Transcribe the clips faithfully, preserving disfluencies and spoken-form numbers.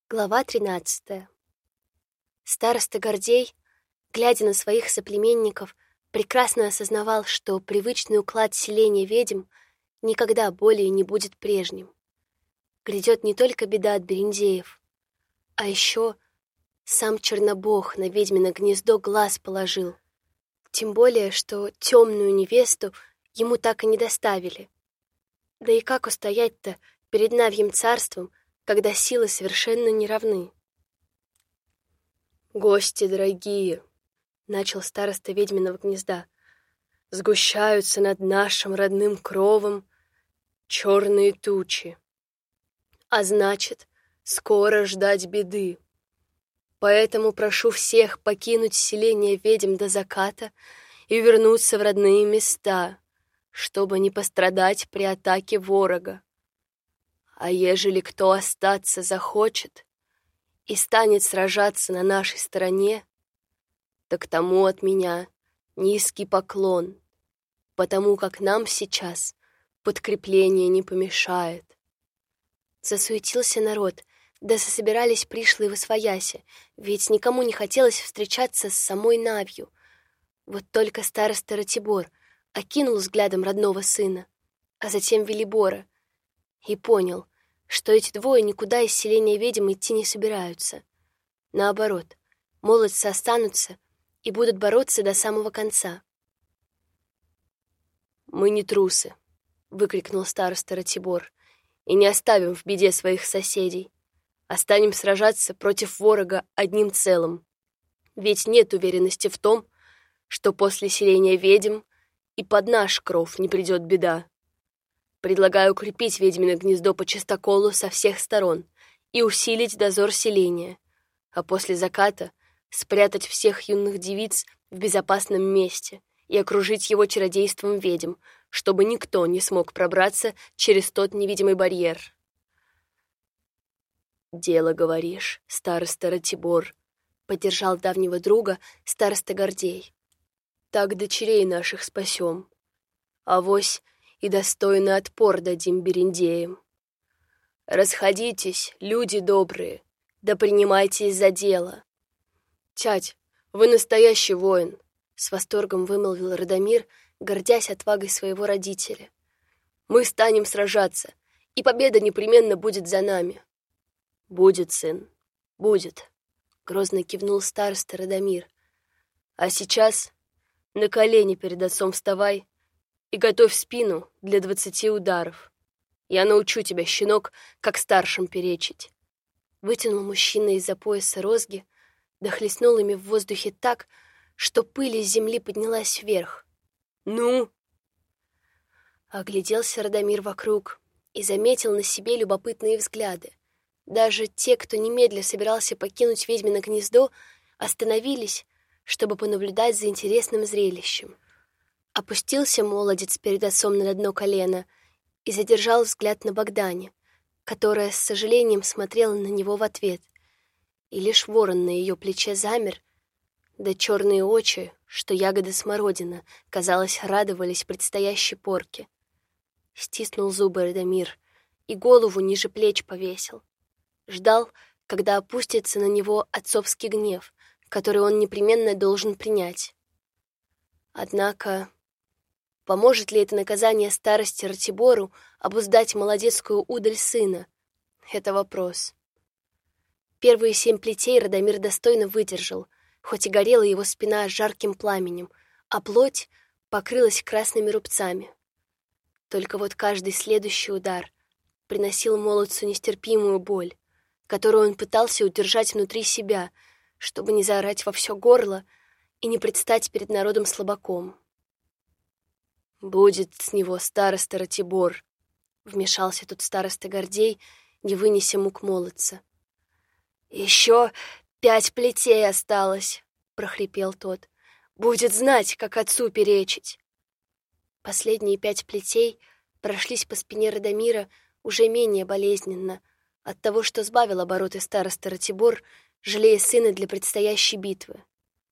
Глава тринадцатая. Староста Гордей, глядя на своих соплеменников, прекрасно осознавал, что привычный уклад селения ведьм никогда более не будет прежним. Грядет не только беда от берендеев, а еще сам Чернобог на ведьмино гнездо глаз положил. Тем более, что темную невесту ему так и не доставили. Да и как устоять-то перед Навьим царством, когда силы совершенно не равны? «Гости дорогие!» — начал староста ведьминого гнезда. «Сгущаются над нашим родным кровом черные тучи. А значит, скоро ждать беды. Поэтому прошу всех покинуть селение ведьм до заката и вернуться в родные места, чтобы не пострадать при атаке ворога. А ежели кто остаться захочет и станет сражаться на нашей стороне, так тому от меня низкий поклон, потому как нам сейчас подкрепление не помешает». Засуетился народ, да засобирались пришлые восвояси, ведь никому не хотелось встречаться с самой Навью. Вот только староста Ратибор окинул взглядом родного сына, а затем Велибора, и понял, что эти двое никуда из селения ведьм идти не собираются. Наоборот, молодцы останутся и будут бороться до самого конца. «Мы не трусы», — выкрикнул староста Ратибор, «и не оставим в беде своих соседей, а станем сражаться против ворога одним целым. Ведь нет уверенности в том, что после селения ведьм и под наш кров не придет беда. Предлагаю укрепить ведьмино гнездо по чистоколу со всех сторон и усилить дозор селения, а после заката спрятать всех юных девиц в безопасном месте и окружить его чародейством ведьм, чтобы никто не смог пробраться через тот невидимый барьер». «Дело, говоришь, староста Ратибор», — поддержал давнего друга староста Гордей. «Так дочерей наших спасем. Авось и достойный отпор дадим берендеям. Расходитесь, люди добрые, да принимайтесь за дело». «Тять, вы настоящий воин», — с восторгом вымолвил Радомир, гордясь отвагой своего родителя. «Мы станем сражаться, и победа непременно будет за нами». «Будет, сын, будет», — грозно кивнул староста Радомир. «А сейчас на колени перед отцом вставай и готовь спину для двадцати ударов. Я научу тебя, щенок, как старшим перечить». Вытянул мужчина из-за пояса розги, да хлестнул ими в воздухе так, что пыль из земли поднялась вверх. «Ну?» Огляделся Радомир вокруг и заметил на себе любопытные взгляды. Даже те, кто немедля собирался покинуть ведьмино гнездо, остановились, чтобы понаблюдать за интересным зрелищем. Опустился молодец перед отцом на одно колено и задержал взгляд на Богдане, которая с сожалением смотрела на него в ответ, и лишь ворон на ее плече замер, да черные очи, что ягода смородина, казалось, радовались предстоящей порке. Стиснул зубы Радомир и голову ниже плеч повесил. Ждал, когда опустится на него отцовский гнев, который он непременно должен принять. Однако, поможет ли это наказание старости Ратибору обуздать молодецкую удаль сына? Это вопрос. Первые семь плетей Радомир достойно выдержал, хоть и горела его спина жарким пламенем, а плоть покрылась красными рубцами. Только вот каждый следующий удар приносил молодцу нестерпимую боль, которую он пытался удержать внутри себя, чтобы не заорать во все горло и не предстать перед народом слабаком. «Будет с него староста Ратибор», — вмешался тут староста Гордей, не вынеся мук молодца. «Еще пять плетей осталось», — прохрипел тот. «Будет знать, как отцу перечить». Последние пять плетей прошлись по спине Радомира уже менее болезненно от того, что сбавил обороты староста Ратибор, жалея сына для предстоящей битвы.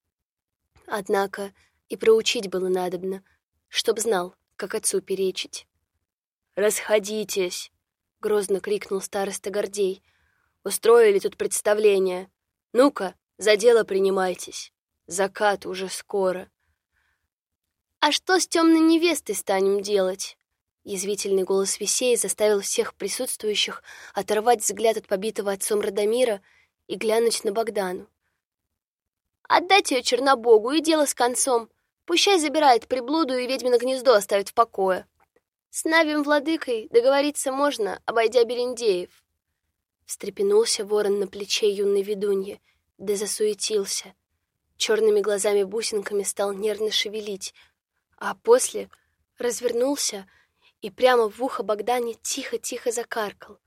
Однако и проучить было надобно, чтоб знал, как отцу перечить. «Расходитесь!» — грозно крикнул староста Гордей. Устроили тут представление. Ну-ка, за дело принимайтесь. Закат уже скоро. А что с темной невестой станем делать? Язвительный голос Весея заставил всех присутствующих оторвать взгляд от побитого отцом Радомира и глянуть на Богдану. Отдать ее Чернобогу, и дело с концом. Пущай забирает приблуду и ведьмино гнездо оставит в покое. С Навием владыкой договориться можно, обойдя Берендеев. Встрепенулся ворон на плече юной ведуньи, да засуетился. Черными глазами-бусинками стал нервно шевелить, а после развернулся и прямо в ухо Богдане тихо-тихо закаркал.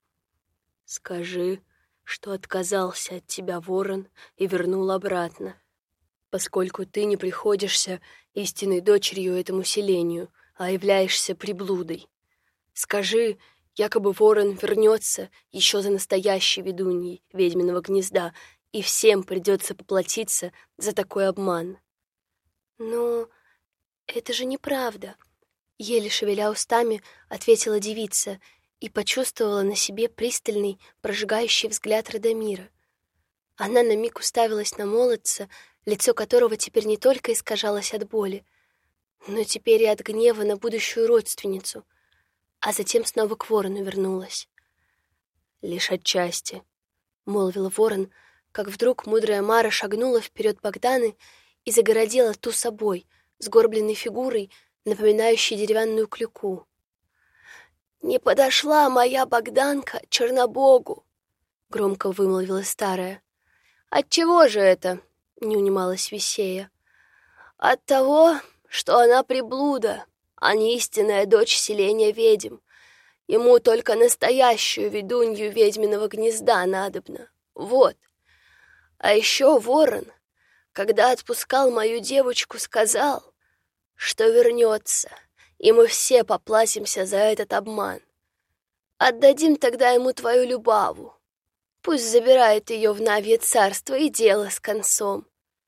«Скажи, что отказался от тебя ворон и вернул обратно, поскольку ты не приходишься истинной дочерью этому селению, а являешься приблудой. Скажи, якобы ворон вернется еще за настоящей ведуньей ведьминого гнезда, и всем придется поплатиться за такой обман». «Но это же неправда», — еле шевеля устами ответила девица и почувствовала на себе пристальный, прожигающий взгляд Радомира. Она на миг уставилась на молодца, лицо которого теперь не только искажалось от боли, но теперь и от гнева на будущую родственницу, а затем снова к ворону вернулась. «Лишь отчасти», — молвил ворон, как вдруг мудрая Мара шагнула вперед Богданы и загородила ту собой, сгорбленной фигурой, напоминающей деревянную клюку. «Не подошла моя Богданка Чернобогу», — громко вымолвила старая. «Отчего же это?» — не унималась Весея. «От того, что она приблуда, а не истинная дочь селения ведьм. Ему только настоящую ведунью ведьминого гнезда надобно. Вот. А еще ворон, когда отпускал мою девочку, сказал, что вернется, и мы все поплатимся за этот обман. Отдадим тогда ему твою Любаву. Пусть забирает ее в Навье царство, и дело с концом».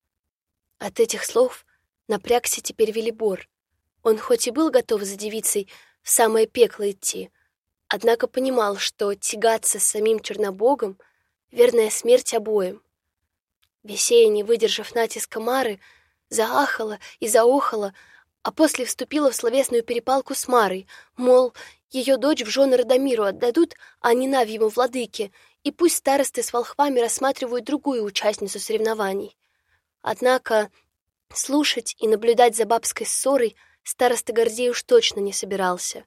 От этих слов напрягся теперь Велибор. Он хоть и был готов за девицей в самое пекло идти, однако понимал, что тягаться с самим Чернобогом — верная смерть обоим. Весея, не выдержав натиска Мары, заахала и заохала, а после вступила в словесную перепалку с Марой, мол, ее дочь в жены Радомиру отдадут, а не Навьему владыке, и пусть старосты с волхвами рассматривают другую участницу соревнований. Однако слушать и наблюдать за бабской ссорой староста Гордей уж точно не собирался.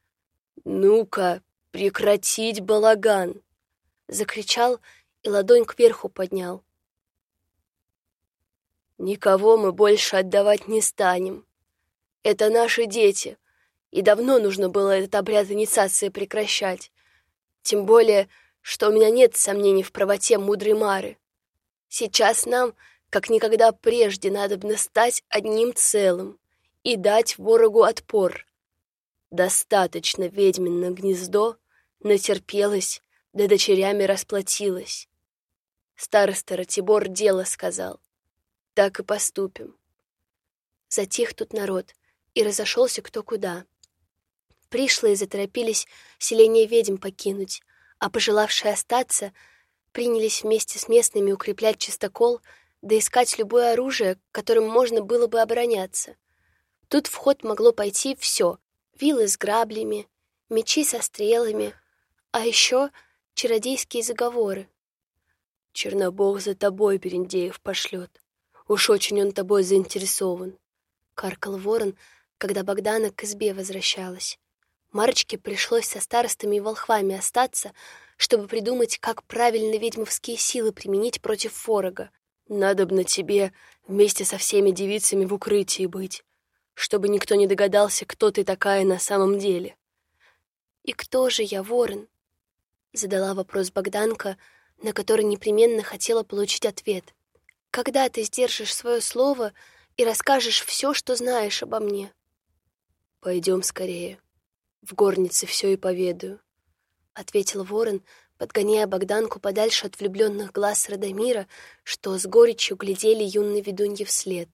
«Ну-ка, прекратить балаган!» — закричал и ладонь кверху поднял. «Никого мы больше отдавать не станем. Это наши дети, и давно нужно было этот обряд инициации прекращать. Тем более, что у меня нет сомнений в правоте мудрой Мары. Сейчас нам, как никогда прежде, надобно стать одним целым и дать ворогу отпор. Достаточно ведьмино гнездо натерпелось, да дочерями расплатилось. Староста Ратибор дело сказал. Так и поступим». Затих тут народ, и разошелся кто куда. Пришлые заторопились селение ведьм покинуть, а пожелавшие остаться принялись вместе с местными укреплять чистокол да искать любое оружие, которым можно было бы обороняться. Тут в ход могло пойти все — вилы с граблями, мечи со стрелами, а еще чародейские заговоры. «Чернобог за тобой, Берендеев, пошлет. Уж очень он тобой заинтересован», — каркал ворон, когда Богдана к избе возвращалась. Марочке пришлось со старостами и волхвами остаться, чтобы придумать, как правильно ведьмовские силы применить против ворога. «Надобно тебе вместе со всеми девицами в укрытии быть, чтобы никто не догадался, кто ты такая на самом деле». «И кто же я, ворон?» — задала вопрос Богданка, на который непременно хотела получить ответ. «Когда ты сдержишь свое слово и расскажешь все, что знаешь обо мне?» «Пойдем скорее. В горнице все и поведаю», — ответил ворон, подгоняя Богданку подальше от влюбленных глаз Радомира, что с горечью глядели юной ведунье вслед.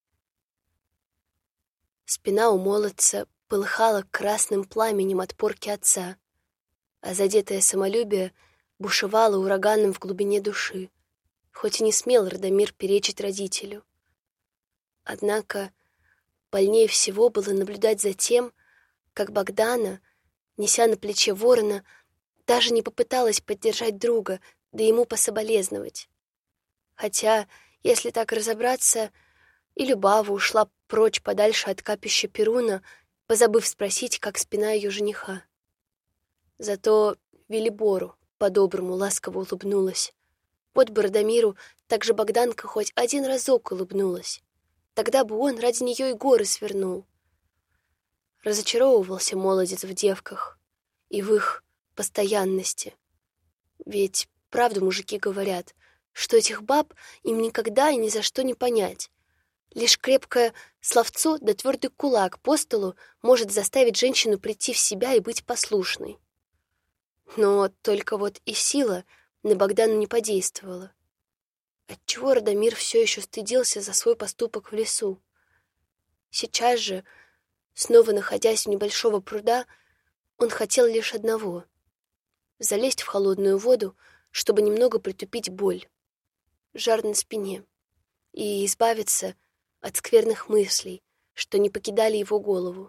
Спина у молодца полыхала красным пламенем от порки отца, а задетое самолюбие бушевала ураганом в глубине души, хоть и не смел Радомир перечить родителю. Однако больнее всего было наблюдать за тем, как Богдана, неся на плече ворона, даже не попыталась поддержать друга, да ему пособолезновать. Хотя, если так разобраться, и Любава ушла прочь подальше от капища Перуна, позабыв спросить, как спина ее жениха. Зато Велибору по-доброму ласково улыбнулась. Вот бы Радомиру так же Богданка хоть один разок улыбнулась. Тогда бы он ради нее и горы свернул. Разочаровывался молодец в девках и в их постоянности. Ведь правду мужики говорят, что этих баб им никогда и ни за что не понять. Лишь крепкое словцо да твердый кулак по столу может заставить женщину прийти в себя и быть послушной. Но только вот и сила на Богдану не подействовала. Отчего Радомир все еще стыдился за свой поступок в лесу? Сейчас же, снова находясь у небольшого пруда, он хотел лишь одного — залезть в холодную воду, чтобы немного притупить боль, жар на спине, и избавиться от скверных мыслей, что не покидали его голову.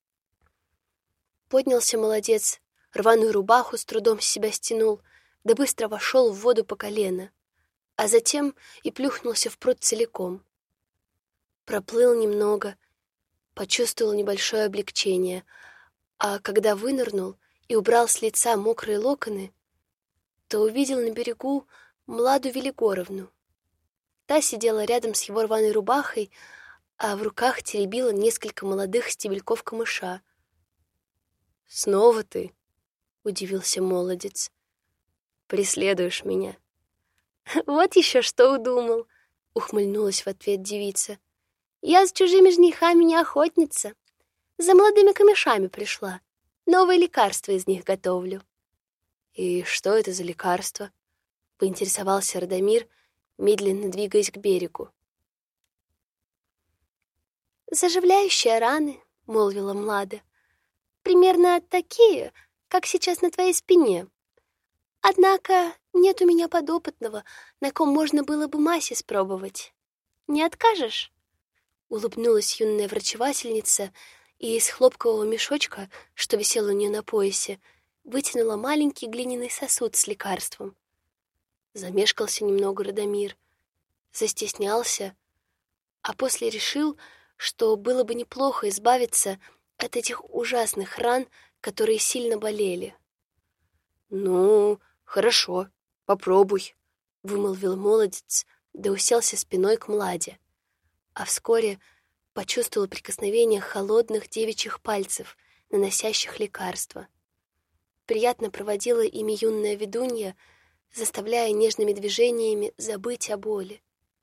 Поднялся молодец, рваную рубаху с трудом с себя стянул, да быстро вошел в воду по колено, а затем и плюхнулся в пруд целиком. Проплыл немного, почувствовал небольшое облегчение, а когда вынырнул и убрал с лица мокрые локоны, то увидел на берегу Младу Велигоровну. Та сидела рядом с его рваной рубахой, а в руках теребила несколько молодых стебельков камыша. «Снова ты?» — удивился молодец. «Преследуешь меня». «Вот еще что удумал», — ухмыльнулась в ответ девица. «Я с чужими женихами не охотница. За молодыми камешами пришла. Новое лекарство из них готовлю». «И что это за лекарство?» — поинтересовался Радомир, медленно двигаясь к берегу. «Заживляющие раны», — молвила Млада. «Примерно такие, как сейчас на твоей спине. Однако нет у меня подопытного, на ком можно было бы мазь испробовать. Не откажешь?» Улыбнулась юная врачевательница и из хлопкового мешочка, что висел у нее на поясе, вытянула маленький глиняный сосуд с лекарством. Замешкался немного Радомир, застеснялся, а после решил, что было бы неплохо избавиться от этих ужасных ран, которые сильно болели. «Ну, хорошо, попробуй», — вымолвил молодец, да уселся спиной к Младе, а вскоре почувствовал прикосновение холодных девичьих пальцев, наносящих лекарство. Приятно проводила ими юная ведунья, заставляя нежными движениями забыть о боли.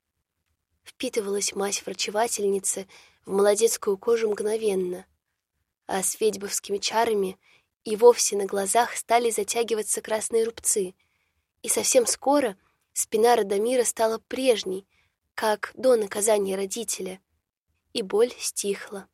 Впитывалась мазь врачевательницы в молодецкую кожу мгновенно, а с ведьбовскими чарами и вовсе на глазах стали затягиваться красные рубцы, и совсем скоро спина Радомира стала прежней, как до наказания родителя, и боль стихла.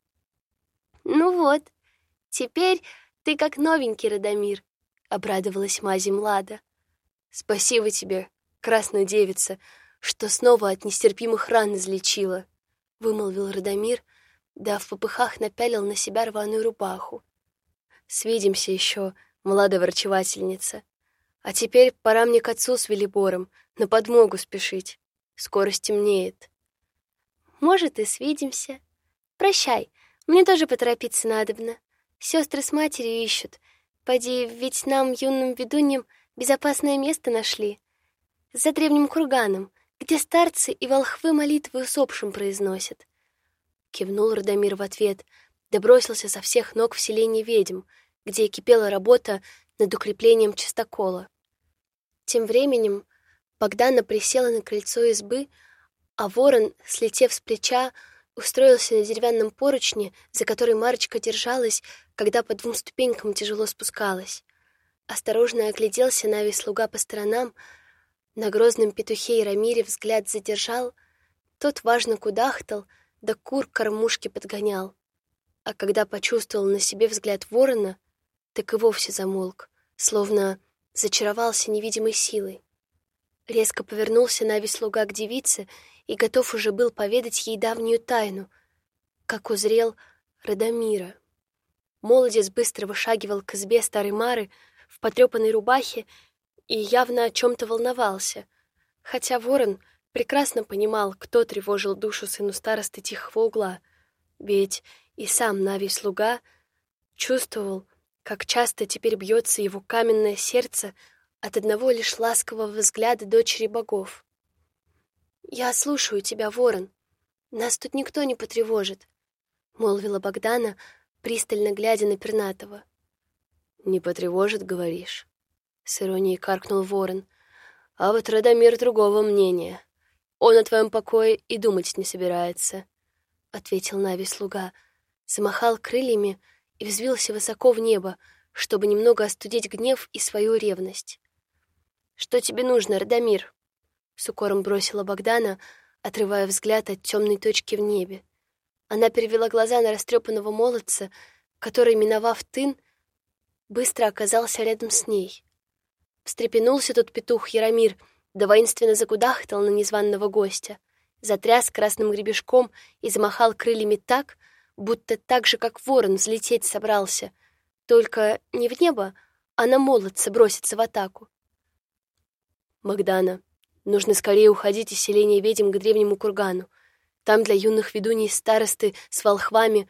«Ну вот, теперь ты как новенький, Радомир», — обрадовалась мази Млада. «Спасибо тебе, красная девица, что снова от нестерпимых ран излечила», — вымолвил Радомир, да в попыхах напялил на себя рваную рубаху. «Свидимся еще, молодая врачевательница. А теперь пора мне к отцу с Велибором на подмогу спешить. Скоро стемнеет». «Может, и свидимся. Прощай, мне тоже поторопиться надобно. Сестры с матерью ищут. Поди, ведь нам, юным ведуньям, безопасное место нашли. За древним курганом, где старцы и волхвы молитвы усопшим произносят». Кивнул Радомир в ответ, да бросился со всех ног в селение ведьм, где кипела работа над укреплением чистокола. Тем временем Богдана присела на крыльцо избы, а ворон, слетев с плеча, устроился на деревянном поручне, за который Марочка держалась, когда по двум ступенькам тяжело спускалась. Осторожно огляделся Навий слуга по сторонам, на грозном петухе и Рамире взгляд задержал, тот важно кудахтал, да кур к кормушке подгонял. А когда почувствовал на себе взгляд ворона, так и вовсе замолк, словно зачаровался невидимой силой. Резко повернулся Нави-слуга к девице и готов уже был поведать ей давнюю тайну, как узрел Радомира. Молодец быстро вышагивал к избе старой Мары в потрепанной рубахе и явно о чем-то волновался, хотя ворон прекрасно понимал, кто тревожил душу сыну старосты Тихого угла, ведь и сам Нави-слуга чувствовал, как часто теперь бьется его каменное сердце от одного лишь ласкового взгляда дочери богов. «Я слушаю тебя, ворон. Нас тут никто не потревожит», — молвила Богдана, пристально глядя на пернатого. «Не потревожит, говоришь?» — с иронией каркнул ворон. «А вот Радомир другого мнения. Он о твоем покое и думать не собирается», — ответил Нави-слуга, замахал крыльями и взвился высоко в небо, чтобы немного остудить гнев и свою ревность. «Что тебе нужно, Радомир?» — с укором бросила Богдана, отрывая взгляд от темной точки в небе. Она перевела глаза на растрепанного молодца, который, миновав тын, быстро оказался рядом с ней. Встрепенулся тот петух Яромир, да воинственно закудахтал на незваного гостя, затряс красным гребешком и замахал крыльями так, будто так же, как ворон, взлететь собрался, только не в небо, а на молодца броситься в атаку. «Богдана, нужно скорее уходить из селения ведьм к древнему кургану. Там для юных ведуней старосты с волхвами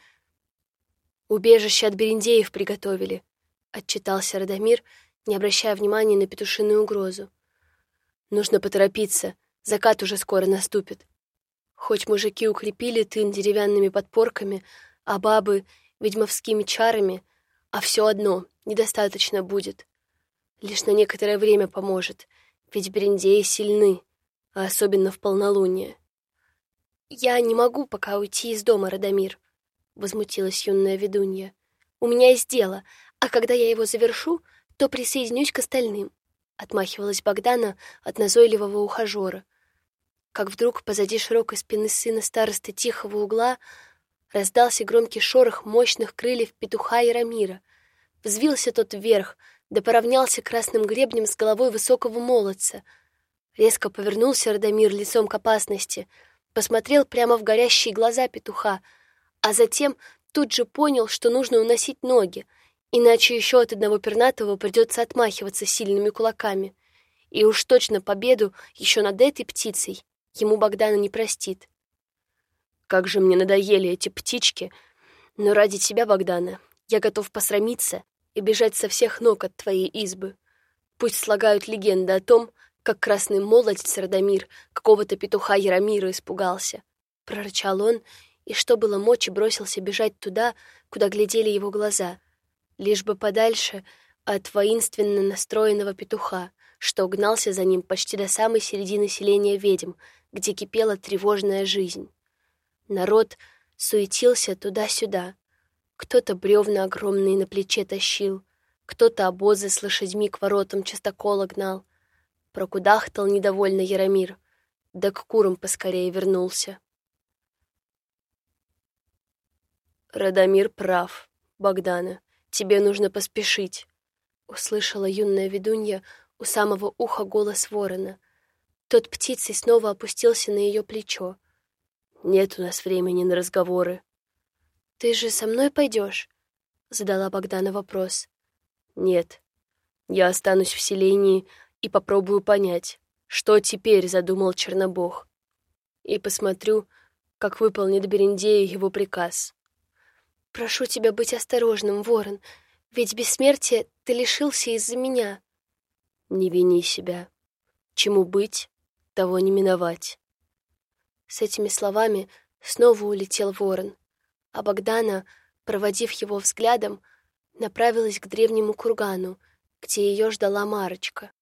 убежище от берендеев приготовили», — отчитался Радомир, не обращая внимания на петушиную угрозу. «Нужно поторопиться, закат уже скоро наступит. Хоть мужики укрепили тын деревянными подпорками, а бабы — ведьмовскими чарами, а все одно недостаточно будет. Лишь на некоторое время поможет, ведь берендеи сильны, а особенно в полнолуние». «Я не могу пока уйти из дома, Радомир», — возмутилась юная ведунья. «У меня есть дело, а когда я его завершу, то присоединюсь к остальным», — отмахивалась Богдана от назойливого ухажера. Как вдруг позади широкой спины сына старосты Тихого угла раздался громкий шорох мощных крыльев петуха Яромира. Взвился тот вверх, да поравнялся красным гребнем с головой высокого молодца. Резко повернулся Радомир лицом к опасности, посмотрел прямо в горящие глаза петуха, а затем тут же понял, что нужно уносить ноги, иначе еще от одного пернатого придется отмахиваться сильными кулаками. И уж точно победу еще над этой птицей ему Богдана не простит. «Как же мне надоели эти птички, но ради тебя, Богдана, я готов посрамиться и бежать со всех ног от твоей избы. Пусть слагают легенды о том, как красный молодец Радомир какого-то петуха Яромира испугался», — прорычал он, и что было мочи бросился бежать туда, куда глядели его глаза, лишь бы подальше от воинственно настроенного петуха, что гнался за ним почти до самой середины селения ведьм, где кипела тревожная жизнь. Народ суетился туда-сюда. Кто-то бревна огромные на плече тащил, кто-то обозы с лошадьми к воротам частокола гнал. Прокудахтал недовольно Яромир, да к курам поскорее вернулся. «Радомир прав, Богдана, тебе нужно поспешить», — услышала юная ведунья у самого уха голос ворона. Тот птицей снова опустился на ее плечо. «Нет у нас времени на разговоры». «Ты же со мной пойдешь?» — задала Богдана вопрос. «Нет, я останусь в селении и попробую понять, что теперь задумал Чернобог, и посмотрю, как выполнит Берендея его приказ». «Прошу тебя быть осторожным, ворон, ведь бессмертия ты лишился из-за меня». «Не вини себя. Чему быть, того не миновать». С этими словами снова улетел ворон, а Богдана, проводив его взглядом, направилась к древнему кургану, где ее ждала Марочка.